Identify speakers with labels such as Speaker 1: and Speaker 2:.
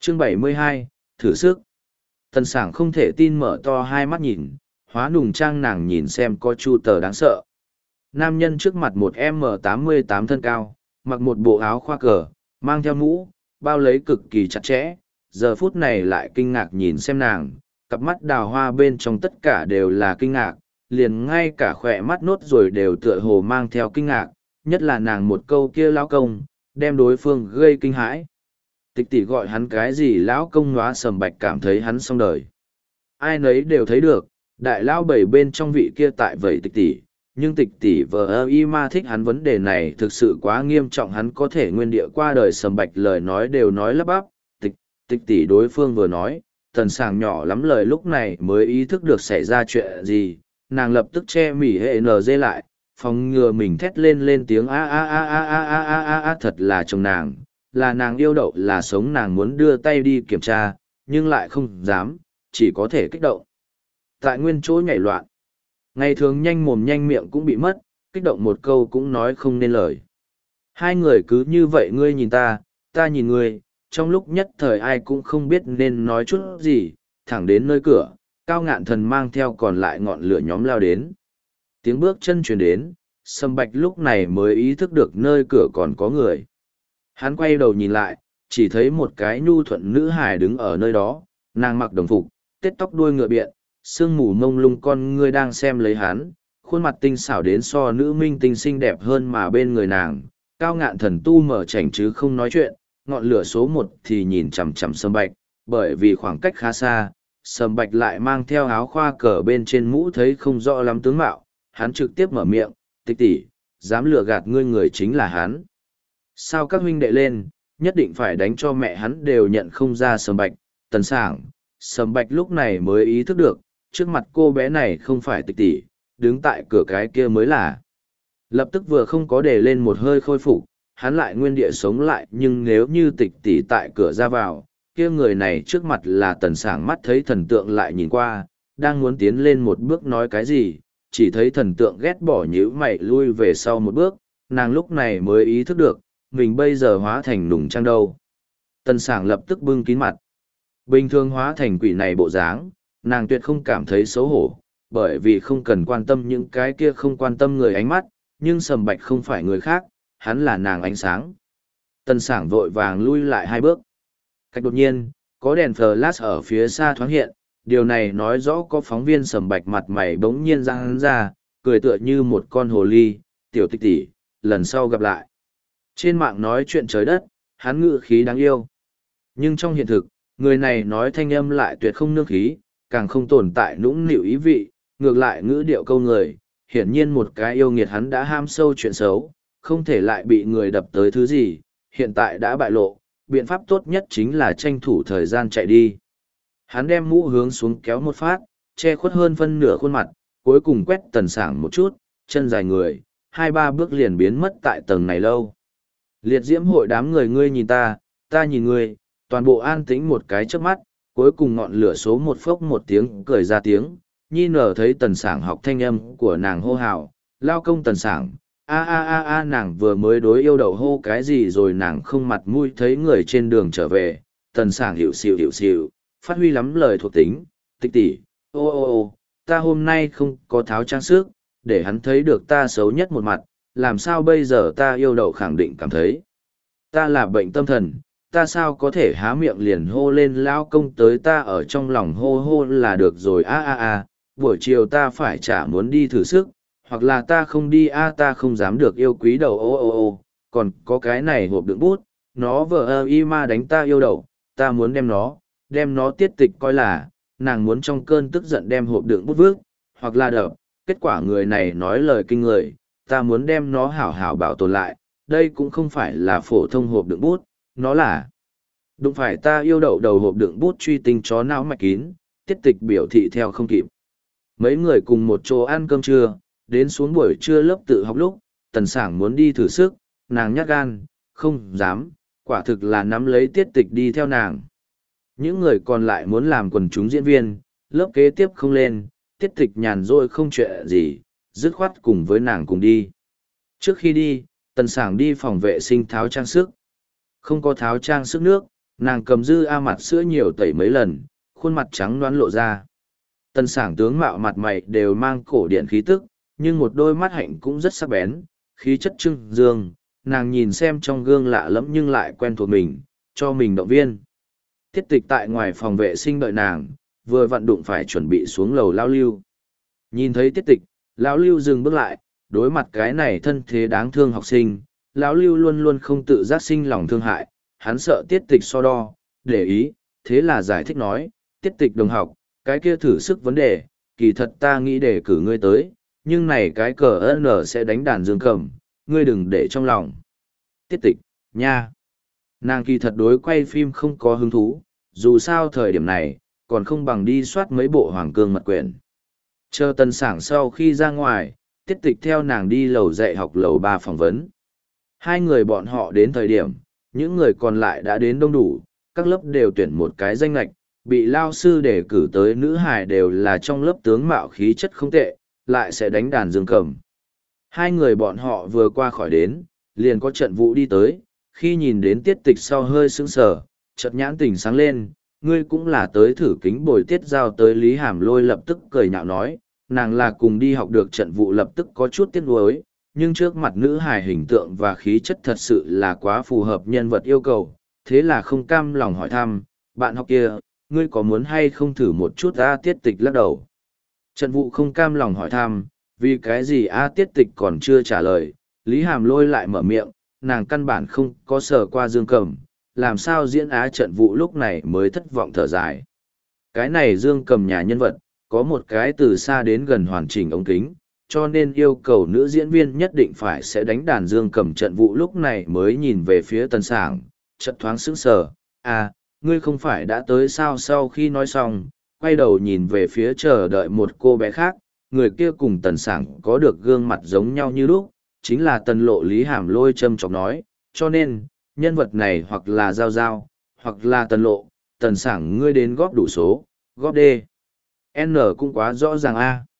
Speaker 1: Chương 72, thử sức. Tần Sảng không thể tin mở to hai mắt nhìn, hóa nùng trang nàng nhìn xem có chu tờ đáng sợ. Nam nhân trước mặt một M88 thân cao, mặc một bộ áo khoa cờ, mang theo mũ, bao lấy cực kỳ chặt chẽ, giờ phút này lại kinh ngạc nhìn xem nàng, cặp mắt đào hoa bên trong tất cả đều là kinh ngạc, liền ngay cả khỏe mắt nốt rồi đều tựa hồ mang theo kinh ngạc, nhất là nàng một câu kia lão công, đem đối phương gây kinh hãi. Tịch tỷ gọi hắn cái gì lão công nóa Sầm Bạch cảm thấy hắn xong đời. Ai nấy đều thấy được, đại lão bảy bên trong vị kia tại vậy tịch tỷ, nhưng tịch tỷ vờ y ma thích hắn vấn đề này thực sự quá nghiêm trọng, hắn có thể nguyên địa qua đời. Sầm Bạch lời nói đều nói lắp bắp, tịch tỷ đối phương vừa nói, Tần Sảng nhỏ lắm lời lúc này mới ý thức được xảy ra chuyện gì, nàng lập tức che mỉ hệ NG lại, phòng ngừa mình thét lên tiếng a a a a a a a a a, thật là chồng nàng, là nàng yêu đậu là sống, nàng muốn đưa tay đi kiểm tra, nhưng lại không dám, chỉ có thể kích động. Tại nguyên chỗ nhảy loạn, ngày thường nhanh mồm nhanh miệng cũng bị mất, kích động một câu cũng nói không nên lời. Hai người cứ như vậy ngươi nhìn ta nhìn ngươi, trong lúc nhất thời ai cũng không biết nên nói chút gì, thẳng đến nơi cửa, Cao Ngạn Thần mang theo còn lại ngọn lửa nhóm lao đến. Tiếng bước chân truyền đến, Sầm Bạch lúc này mới ý thức được nơi cửa còn có người. Hắn quay đầu nhìn lại, chỉ thấy một cái nhu thuận nữ hài đứng ở nơi đó, nàng mặc đồng phục, tết tóc đuôi ngựa biện, sương mù mông lung con ngươi đang xem lấy hắn, khuôn mặt tinh xảo đến so nữ minh tinh xinh đẹp hơn mà bên người nàng. Cao Ngạn Thần tu mở chảnh chứ không nói chuyện, ngọn lửa số một thì nhìn chằm chằm Sầm Bạch, bởi vì khoảng cách khá xa, Sầm Bạch lại mang theo áo khoa cờ bên trên mũ thấy không rõ lắm tướng mạo, hắn trực tiếp mở miệng, tịch tỷ, dám lừa gạt ngươi người chính là hắn. Sao các huynh đệ lên, nhất định phải đánh cho mẹ hắn đều nhận không ra Sầm Bạch. Tần Sảng, Sầm Bạch lúc này mới ý thức được, trước mặt cô bé này không phải tịch tỷ, đứng tại cửa cái kia mới là. Lập tức vừa không có để lên một hơi khôi phục, hắn lại nguyên địa sống lại, nhưng nếu như tịch tỷ tại cửa ra vào, kia người này trước mặt là Tần Sảng mắt thấy thần tượng lại nhìn qua, đang muốn tiến lên một bước nói cái gì, chỉ thấy thần tượng ghét bỏ nhíu mày lui về sau một bước, nàng lúc này mới ý thức được, mình bây giờ hóa thành nùng trang đâu. Tần Sảng lập tức bưng kín mặt. Bình thường hóa thành quỷ này bộ dáng, nàng tuyệt không cảm thấy xấu hổ, bởi vì không cần quan tâm những cái kia không quan tâm người ánh mắt, nhưng Sầm Bạch không phải người khác, hắn là nàng ánh sáng. Tần Sảng vội vàng lui lại hai bước. Cách đột nhiên, có đèn flash ở phía xa thoáng hiện, điều này nói rõ có phóng viên. Sầm Bạch mặt mày bỗng nhiên ra hắn ra, cười tựa như một con hồ ly, tiểu tịch tỷ, lần sau gặp lại. Trên mạng nói chuyện trời đất, hắn ngữ khí đáng yêu. Nhưng trong hiện thực, người này nói thanh âm lại tuyệt không nương khí, càng không tồn tại nũng nịu ý vị, ngược lại ngữ điệu câu người, hiển nhiên một cái yêu nghiệt hắn đã ham sâu chuyện xấu, không thể lại bị người đập tới thứ gì, hiện tại đã bại lộ, biện pháp tốt nhất chính là tranh thủ thời gian chạy đi. Hắn đem mũ hướng xuống kéo một phát, che khuất hơn phân nửa khuôn mặt, cuối cùng quét Tần Sảng một chút, chân dài người, 2-3 bước liền biến mất tại tầng này lâu. Liệt diễm hội đám người ngươi nhìn ta nhìn ngươi, toàn bộ an tĩnh một cái chớp mắt, cuối cùng ngọn lửa số một phốc một tiếng cười ra tiếng, nhi nở thấy Tần Sảng học thanh âm của nàng hô hào, lao công Tần Sảng, a a a a, nàng vừa mới đối yêu đậu hô cái gì rồi nàng không mặt mũi thấy người trên đường trở về, Tần Sảng hiểu xịu, phát huy lắm lời thuộc tính, tịch tỷ, ô, ta hôm nay không có tháo trang sức, để hắn thấy được ta xấu nhất một mặt, làm sao bây giờ ta yêu đậu khẳng định cảm thấy ta là bệnh tâm thần, ta sao có thể há miệng liền hô lên lao công tới, ta ở trong lòng hô là được rồi a, buổi chiều ta phải chả muốn đi thử sức, hoặc là ta không đi ta không dám được yêu quý đầu ô, còn có cái này hộp đựng bút, nó vờ y ma đánh ta yêu đậu, ta muốn đem nó tiết tịch coi là, nàng muốn trong cơn tức giận đem hộp đựng bút vước, hoặc là đập, kết quả người này nói lời kinh người, ta muốn đem nó hảo hảo bảo tồn lại, đây cũng không phải là phổ thông hộp đựng bút, nó là đụng phải ta yêu đậu đầu hộp đựng bút truy tinh chó não mạch kín, tiết tịch biểu thị theo không kịp. Mấy người cùng một chỗ ăn cơm trưa, đến xuống buổi trưa lớp tự học lúc, Tần Sảng muốn đi thử sức, nàng nhát gan, không dám, quả thực là nắm lấy tiết tịch đi theo nàng. Những người còn lại muốn làm quần chúng diễn viên, lớp kế tiếp không lên, tiết tịch nhàn rỗi không chuyện gì, dứt khoát cùng với nàng cùng đi. Trước khi đi, Tần Sảng đi phòng vệ sinh tháo trang sức. Không có tháo trang sức nước, Nàng cầm dư a mặt sữa nhiều tẩy mấy lần, khuôn mặt trắng đoán lộ ra. Tần Sảng tướng mạo mặt mày đều mang cổ điển khí tức, nhưng một đôi mắt hạnh cũng rất sắc bén, khí chất trưng dương, nàng nhìn xem trong gương lạ lẫm nhưng lại quen thuộc mình, cho mình động viên. Tiết Tịch tại ngoài phòng vệ sinh đợi nàng, vừa vặn đụng phải chuẩn bị xuống lầu lao lưu. Nhìn thấy Tiết Tịch, lão lưu dừng bước lại, đối mặt cái này thân thế đáng thương học sinh, lão lưu luôn luôn không tự giác sinh lòng thương hại, hắn sợ Tiết Tịch so đo, để ý, thế là giải thích nói, Tiết Tịch đồng học, cái kia thử sức vấn đề, kỳ thật ta nghĩ để cử ngươi tới, nhưng này cái cờ N sẽ đánh đàn dương cầm, ngươi đừng để trong lòng. Tiết Tịch, nha. Nàng kỳ thật đối quay phim không có hứng thú, dù sao thời điểm này, còn không bằng đi soát mấy bộ hoàng cương mật quyển. Chờ Tần Sảng sau khi ra ngoài, Tiết Tịch theo nàng đi lầu dạy học lầu 3 phỏng vấn. Hai người bọn họ đến thời điểm, những người còn lại đã đến đông đủ, các lớp đều tuyển một cái danh lệch, bị lao sư đề cử tới nữ hài đều là trong lớp tướng mạo khí chất không tệ, lại sẽ đánh đàn dương cầm. Hai người bọn họ vừa qua khỏi đến, liền có trận vũ đi tới, khi nhìn đến Tiết Tịch sau hơi sững sờ, chợt nhãn tình sáng lên, ngươi cũng là tới thử kính bồi Tiết Giao tới Lý Hàm Lôi lập tức cười nhạo nói, nàng là cùng đi học được trận vụ lập tức có chút tiếc nuối, nhưng trước mặt nữ hài hình tượng và khí chất thật sự là quá phù hợp nhân vật yêu cầu, thế là không cam lòng hỏi thăm, bạn học kia, ngươi có muốn hay không thử một chút a? Tiết Tịch lắc đầu. Trận vụ không cam lòng hỏi thăm, vì cái gì a? Tiết Tịch còn chưa trả lời, Lý Hàm Lôi lại mở miệng, nàng căn bản không có sờ qua dương cầm, làm sao diễn á? Trận vụ lúc này mới thất vọng thở dài. Cái này dương cầm nhà nhân vật, có một cái từ xa đến gần hoàn chỉnh ống kính, cho nên yêu cầu nữ diễn viên nhất định phải sẽ đánh đàn dương cầm. Trận vụ lúc này mới nhìn về phía Tần Sảng, chợt thoáng sững sờ, à, ngươi không phải đã tới sao? Sau khi nói xong, quay đầu nhìn về phía chờ đợi một cô bé khác, người kia cùng Tần Sảng có được gương mặt giống nhau như lúc, chính là Tần Lộ. Lý Hàm Lôi châm chọc nói, cho nên, nhân vật này hoặc là Giao Giao, hoặc là Tần Lộ, Tần Sảng ngươi đến góp đủ số, góp D. N cũng quá rõ ràng a.